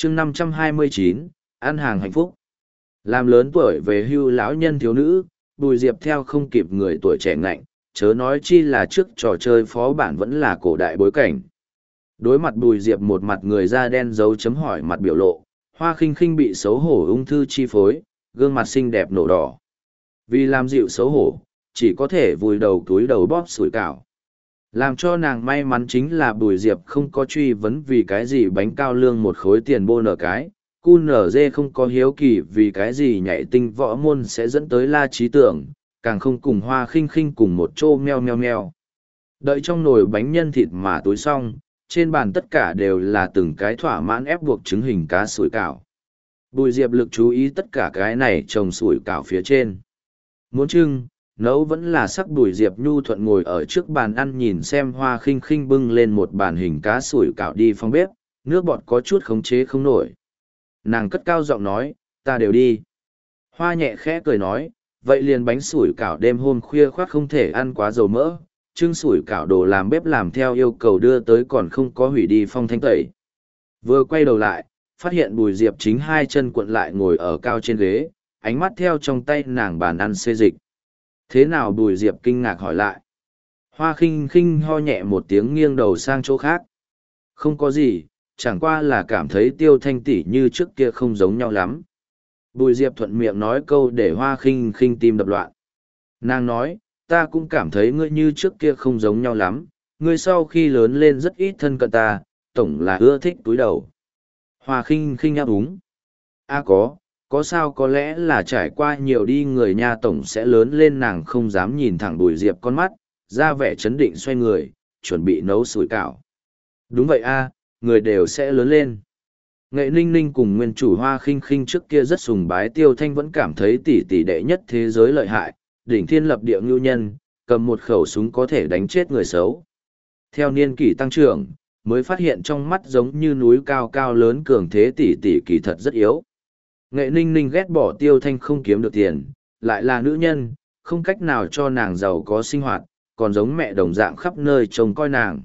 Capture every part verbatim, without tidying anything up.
chương năm trăm hai mươi chín, ăn hàng hạnh phúc. Làm lớn tuổi về hưu lão nhân thiếu nữ, Bùi Diệp theo không kịp người tuổi trẻ ngạnh, chớ nói chi là trước trò chơi phó bản vẫn là cổ đại bối cảnh. Đối mặt Bùi Diệp một mặt người da đen dấu chấm hỏi mặt biểu lộ, Hoa Khinh Khinh bị xấu hổ ung thư chi phối, gương mặt xinh đẹp nổ đỏ. Vì làm dịu xấu hổ, chỉ có thể vùi đầu túi đầu bóp sủi cảo. Làm cho nàng may mắn chính là Bùi Diệp không có truy vấn vì cái gì bánh cao lương một khối tiền bô nở cái, cu nở dê không có hiếu kỳ vì cái gì nhảy tinh võ môn sẽ dẫn tới la trí tưởng, càng không cùng Hoa Khinh Khinh cùng một chỗ meo meo meo. Đợi trong nồi bánh nhân thịt mà tối xong, trên bàn tất cả đều là từng cái thỏa mãn ép buộc trứng hình cá sủi cảo. Bùi Diệp lực chú ý tất cả cái này trồng sủi cảo phía trên. Muốn trưng, nấu vẫn là sắc. Bùi Diệp nhu thuận ngồi ở trước bàn ăn nhìn xem Hoa Khinh Khinh bưng lên một bàn hình cá sủi cảo đi phòng bếp, nước bọt có chút khống chế không nổi. Nàng cất cao giọng nói, ta đều đi. Hoa nhẹ khẽ cười nói, vậy liền bánh sủi cảo đêm hôm khuya khoác không thể ăn quá dầu mỡ, trưng sủi cảo đồ làm bếp làm theo yêu cầu đưa tới còn không có hủy đi phong thanh tẩy. Vừa quay đầu lại, phát hiện Bùi Diệp chính hai chân cuộn lại ngồi ở cao trên ghế, ánh mắt theo trong tay nàng bàn ăn xê dịch. Thế nào? Bùi Diệp kinh ngạc hỏi lại. Hoa Khinh Khinh ho nhẹ một tiếng nghiêng đầu sang chỗ khác. Không có gì, chẳng qua là cảm thấy Tiêu Thanh tỷ như trước kia không giống nhau lắm. Bùi Diệp thuận miệng nói câu để Hoa Khinh Khinh tim đập loạn. Nàng nói, ta cũng cảm thấy ngươi như trước kia không giống nhau lắm, ngươi sau khi lớn lên rất ít thân cận ta, tổng là ưa thích túi đầu. Hoa Khinh Khinh áp úng. A có, có sao? Có lẽ là trải qua nhiều đi người nha tổng sẽ lớn lên. Nàng không dám nhìn thẳng Bùi Diệp con mắt, ra vẻ chấn định xoay người, chuẩn bị nấu sủi cảo. Đúng vậy a, người đều sẽ lớn lên. Nghệ Ninh Ninh cùng nguyên chủ Hoa Khinh Khinh trước kia rất sùng bái Tiêu Thanh, vẫn cảm thấy tỷ tỷ đệ nhất thế giới lợi hại, đỉnh thiên lập địa ngưu nhân, cầm một khẩu súng có thể đánh chết người xấu. Theo niên kỷ tăng trưởng, mới phát hiện trong mắt giống như núi cao cao lớn cường thế tỷ tỷ kỳ thật rất yếu. Nghệ Ninh Ninh ghét bỏ Tiêu Thanh không kiếm được tiền, lại là nữ nhân, không cách nào cho nàng giàu có sinh hoạt, còn giống mẹ đồng dạng khắp nơi trông coi nàng.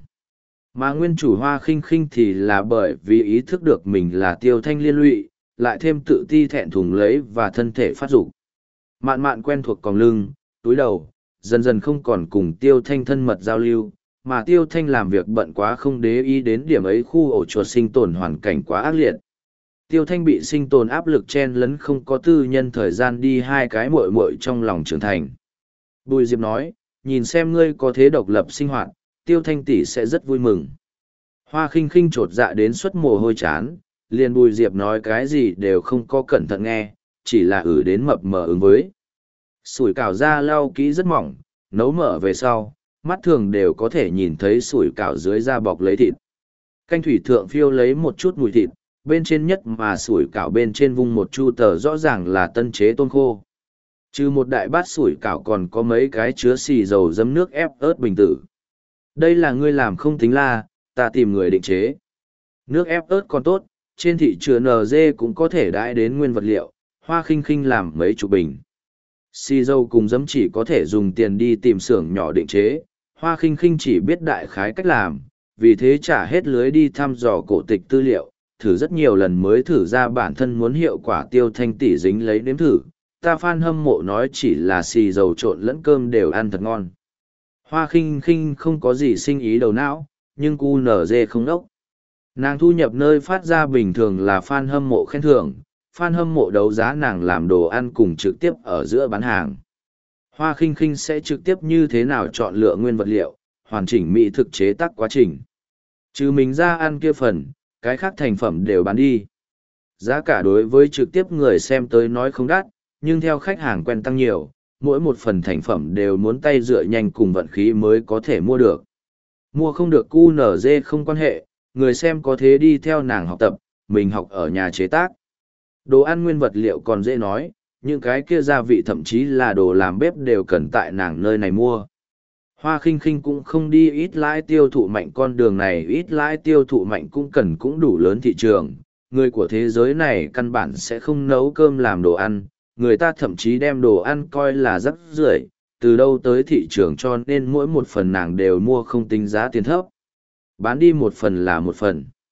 Mà nguyên chủ Hoa Khinh Khinh thì là bởi vì ý thức được mình là Tiêu Thanh liên lụy, lại thêm tự ti thẹn thùng lấy và thân thể phát dục. Mạn mạn quen thuộc còng lưng, túi đầu, dần dần không còn cùng Tiêu Thanh thân mật giao lưu, mà Tiêu Thanh làm việc bận quá không để ý đến điểm ấy, khu ổ chuột sinh tồn hoàn cảnh quá ác liệt. Tiêu Thanh bị sinh tồn áp lực chen lấn, không có tư nhân thời gian đi hai cái muội muội trong lòng trưởng thành. Bùi Diệp nói, nhìn xem ngươi có thế độc lập sinh hoạt, Tiêu Thanh tỷ sẽ rất vui mừng. Hoa Khinh Khinh chột dạ đến suất mồ hôi chán, liền Bùi Diệp nói cái gì đều không có cẩn thận nghe, chỉ là ử đến mập mờ ứng với. Sủi cảo da lau kỹ rất mỏng, nấu mở về sau, mắt thường đều có thể nhìn thấy sủi cảo dưới da bọc lấy thịt. Canh thủy thượng phiêu lấy một chút mùi thịt, bên trên nhất mà sủi cảo bên trên vung một chu tờ rõ ràng là tân chế tôm khô. Trừ một đại bát sủi cảo còn có mấy cái chứa xì dầu dấm nước ép ớt bình tử. Đây là ngươi làm không tính la, ta tìm người định chế. Nước ép ớt còn tốt, trên thị trường en giê cũng có thể đãi đến nguyên vật liệu, Hoa Khinh Khinh làm mấy chục bình. Xì dầu cùng giấm chỉ có thể dùng tiền đi tìm xưởng nhỏ định chế, Hoa Khinh Khinh chỉ biết đại khái cách làm, vì thế trả hết lưới đi thăm dò cổ tịch tư liệu, thử rất nhiều lần mới thử ra bản thân muốn hiệu quả. Tiêu Thanh tỷ dính lấy nếm thử, ta fan hâm mộ nói chỉ là xì dầu trộn lẫn cơm đều ăn thật ngon. Hoa Khinh Khinh không có gì sinh ý đầu não, nhưng cu nở dê không đốc. Nàng thu nhập nơi phát ra bình thường là fan hâm mộ khen thưởng, fan hâm mộ đấu giá nàng làm đồ ăn cùng trực tiếp ở giữa bán hàng. Hoa Khinh Khinh sẽ trực tiếp như thế nào chọn lựa nguyên vật liệu, hoàn chỉnh mỹ thực chế tác quá trình. Trừ mình ra ăn kia phần, cái khác thành phẩm đều bán đi. Giá cả đối với trực tiếp người xem tới nói không đắt, nhưng theo khách hàng quen tăng nhiều, mỗi một phần thành phẩm đều muốn tay dựa nhanh cùng vận khí mới có thể mua được. Mua không được cu nở dê không quan hệ, người xem có thế đi theo nàng học tập, mình học ở nhà chế tác. Đồ ăn nguyên vật liệu còn dễ nói, những cái kia gia vị thậm chí là đồ làm bếp đều cần tại nàng nơi này mua. Hoa Khinh Khinh cũng không đi ít lãi tiêu thụ mạnh con đường này, ít lãi tiêu thụ mạnh cũng cần cũng đủ lớn thị trường. Người của thế giới này căn bản sẽ không nấu cơm làm đồ ăn, người ta thậm chí đem đồ ăn coi là rắc rưởi, từ đâu tới thị trường, cho nên mỗi một phần nàng đều mua không tính giá tiền thấp. Bán đi một phần là một phần.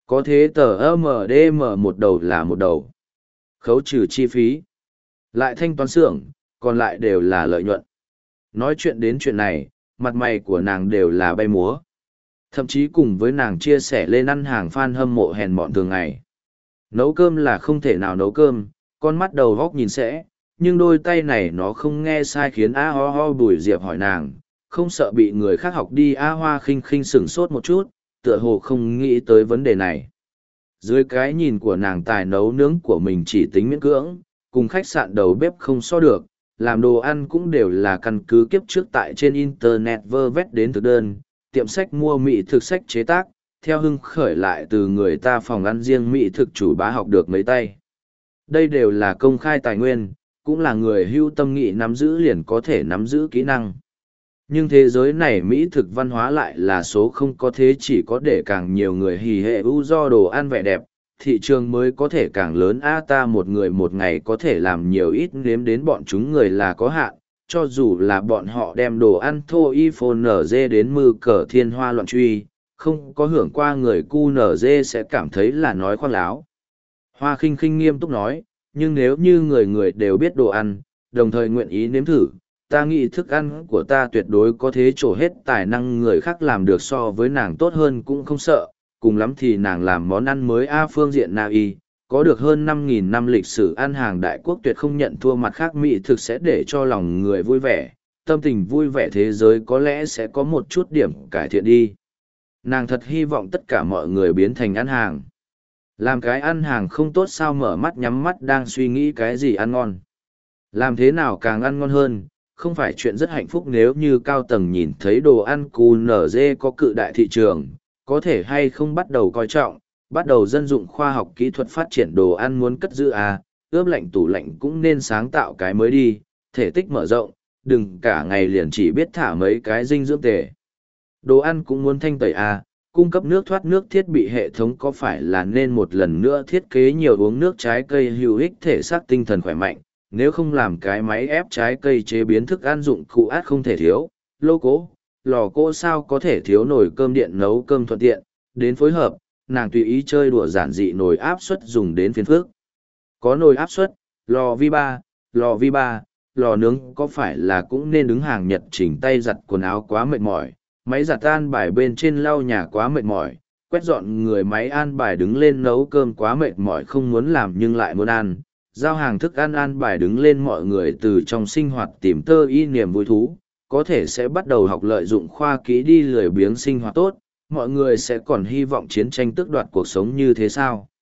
Có thế tờ em đê em một đầu là một đầu. Khấu trừ chi phí. Lại thanh toán xưởng, còn lại đều là lợi nhuận. Nói chuyện đến chuyện này, mặt mày của nàng đều là bay múa. Thậm chí cùng với nàng chia sẻ lên ăn hàng fan hâm mộ hèn mọn thường ngày. Nấu cơm là không thể nào nấu cơm, con mắt đầu góc nhìn sẽ, nhưng đôi tay này nó không nghe sai khiến A ho ho Bùi Diệp hỏi nàng, không sợ bị người khác học đi A Hoa khinh khinh sửng sốt một chút, tựa hồ không nghĩ tới vấn đề này. Dưới cái nhìn của nàng tài nấu nướng của mình chỉ tính miễn cưỡng, cùng khách sạn đầu bếp không so được, làm đồ ăn cũng đều là căn cứ kiếp trước tại trên internet vơ vét đến thực đơn, tiệm sách mua mỹ thực sách chế tác, theo hưng khởi lại từ người ta phòng ăn riêng mỹ thực chủ bá học được mấy tay. Đây đều là công khai tài nguyên, cũng là người hưu tâm nghị nắm giữ liền có thể nắm giữ kỹ năng. Nhưng thế giới này mỹ thực văn hóa lại là số không có thế, chỉ có để càng nhiều người hì hệ ưu do đồ ăn vẻ đẹp, thị trường mới có thể càng lớn. A ta một người một ngày có thể làm nhiều ít nếm đến bọn chúng người là có hạn, cho dù là bọn họ đem đồ ăn thô y phô nở dê đến mư cờ thiên hoa loạn truy, không có hưởng qua người cu nở dê sẽ cảm thấy là nói khoác láo. Hoa khinh khinh nghiêm túc nói, nhưng nếu như người người đều biết đồ ăn, đồng thời nguyện ý nếm thử, ta nghĩ thức ăn của ta tuyệt đối có thế trổ hết tài năng người khác làm được so với nàng tốt hơn cũng không sợ, cùng lắm thì nàng làm món ăn mới A phương diện nào y, có được hơn năm nghìn năm lịch sử ăn hàng đại quốc tuyệt không nhận thua, mặt khác mỹ thực sẽ để cho lòng người vui vẻ, tâm tình vui vẻ thế giới có lẽ sẽ có một chút điểm cải thiện đi. Nàng thật hy vọng tất cả mọi người biến thành ăn hàng. Làm cái ăn hàng không tốt sao, mở mắt nhắm mắt đang suy nghĩ cái gì ăn ngon. Làm thế nào càng ăn ngon hơn, không phải chuyện rất hạnh phúc nếu như cao tầng nhìn thấy đồ ăn cù nở dê có cự đại thị trường, có thể hay không bắt đầu coi trọng, bắt đầu dân dụng khoa học kỹ thuật phát triển đồ ăn muốn cất giữ à, ướp lạnh tủ lạnh cũng nên sáng tạo cái mới đi, thể tích mở rộng, đừng cả ngày liền chỉ biết thả mấy cái dinh dưỡng tề. Đồ ăn cũng muốn thanh tẩy à, cung cấp nước thoát nước thiết bị hệ thống có phải là nên một lần nữa thiết kế nhiều uống nước trái cây hữu ích thể xác tinh thần khỏe mạnh, nếu không làm cái máy ép trái cây chế biến thức ăn dụng cụ át không thể thiếu, lô cố, lò cỗ sao có thể thiếu, nồi cơm điện nấu cơm thuận tiện, đến phối hợp, nàng tùy ý chơi đùa giản dị nồi áp suất dùng đến phiên phước. Có nồi áp suất, lò vi ba, lò vi ba, lò nướng có phải là cũng nên đứng hàng nhật chỉnh tay giặt quần áo quá mệt mỏi, máy giặt an bài bên trên lau nhà quá mệt mỏi, quét dọn người máy an bài đứng lên nấu cơm quá mệt mỏi không muốn làm nhưng lại muốn ăn, giao hàng thức ăn an bài đứng lên mọi người từ trong sinh hoạt tìm tơ y niềm vui thú, có thể sẽ bắt đầu học lợi dụng khoa kỹ đi lười biếng sinh hoạt tốt, mọi người sẽ còn hy vọng chiến tranh tước đoạt cuộc sống như thế sao?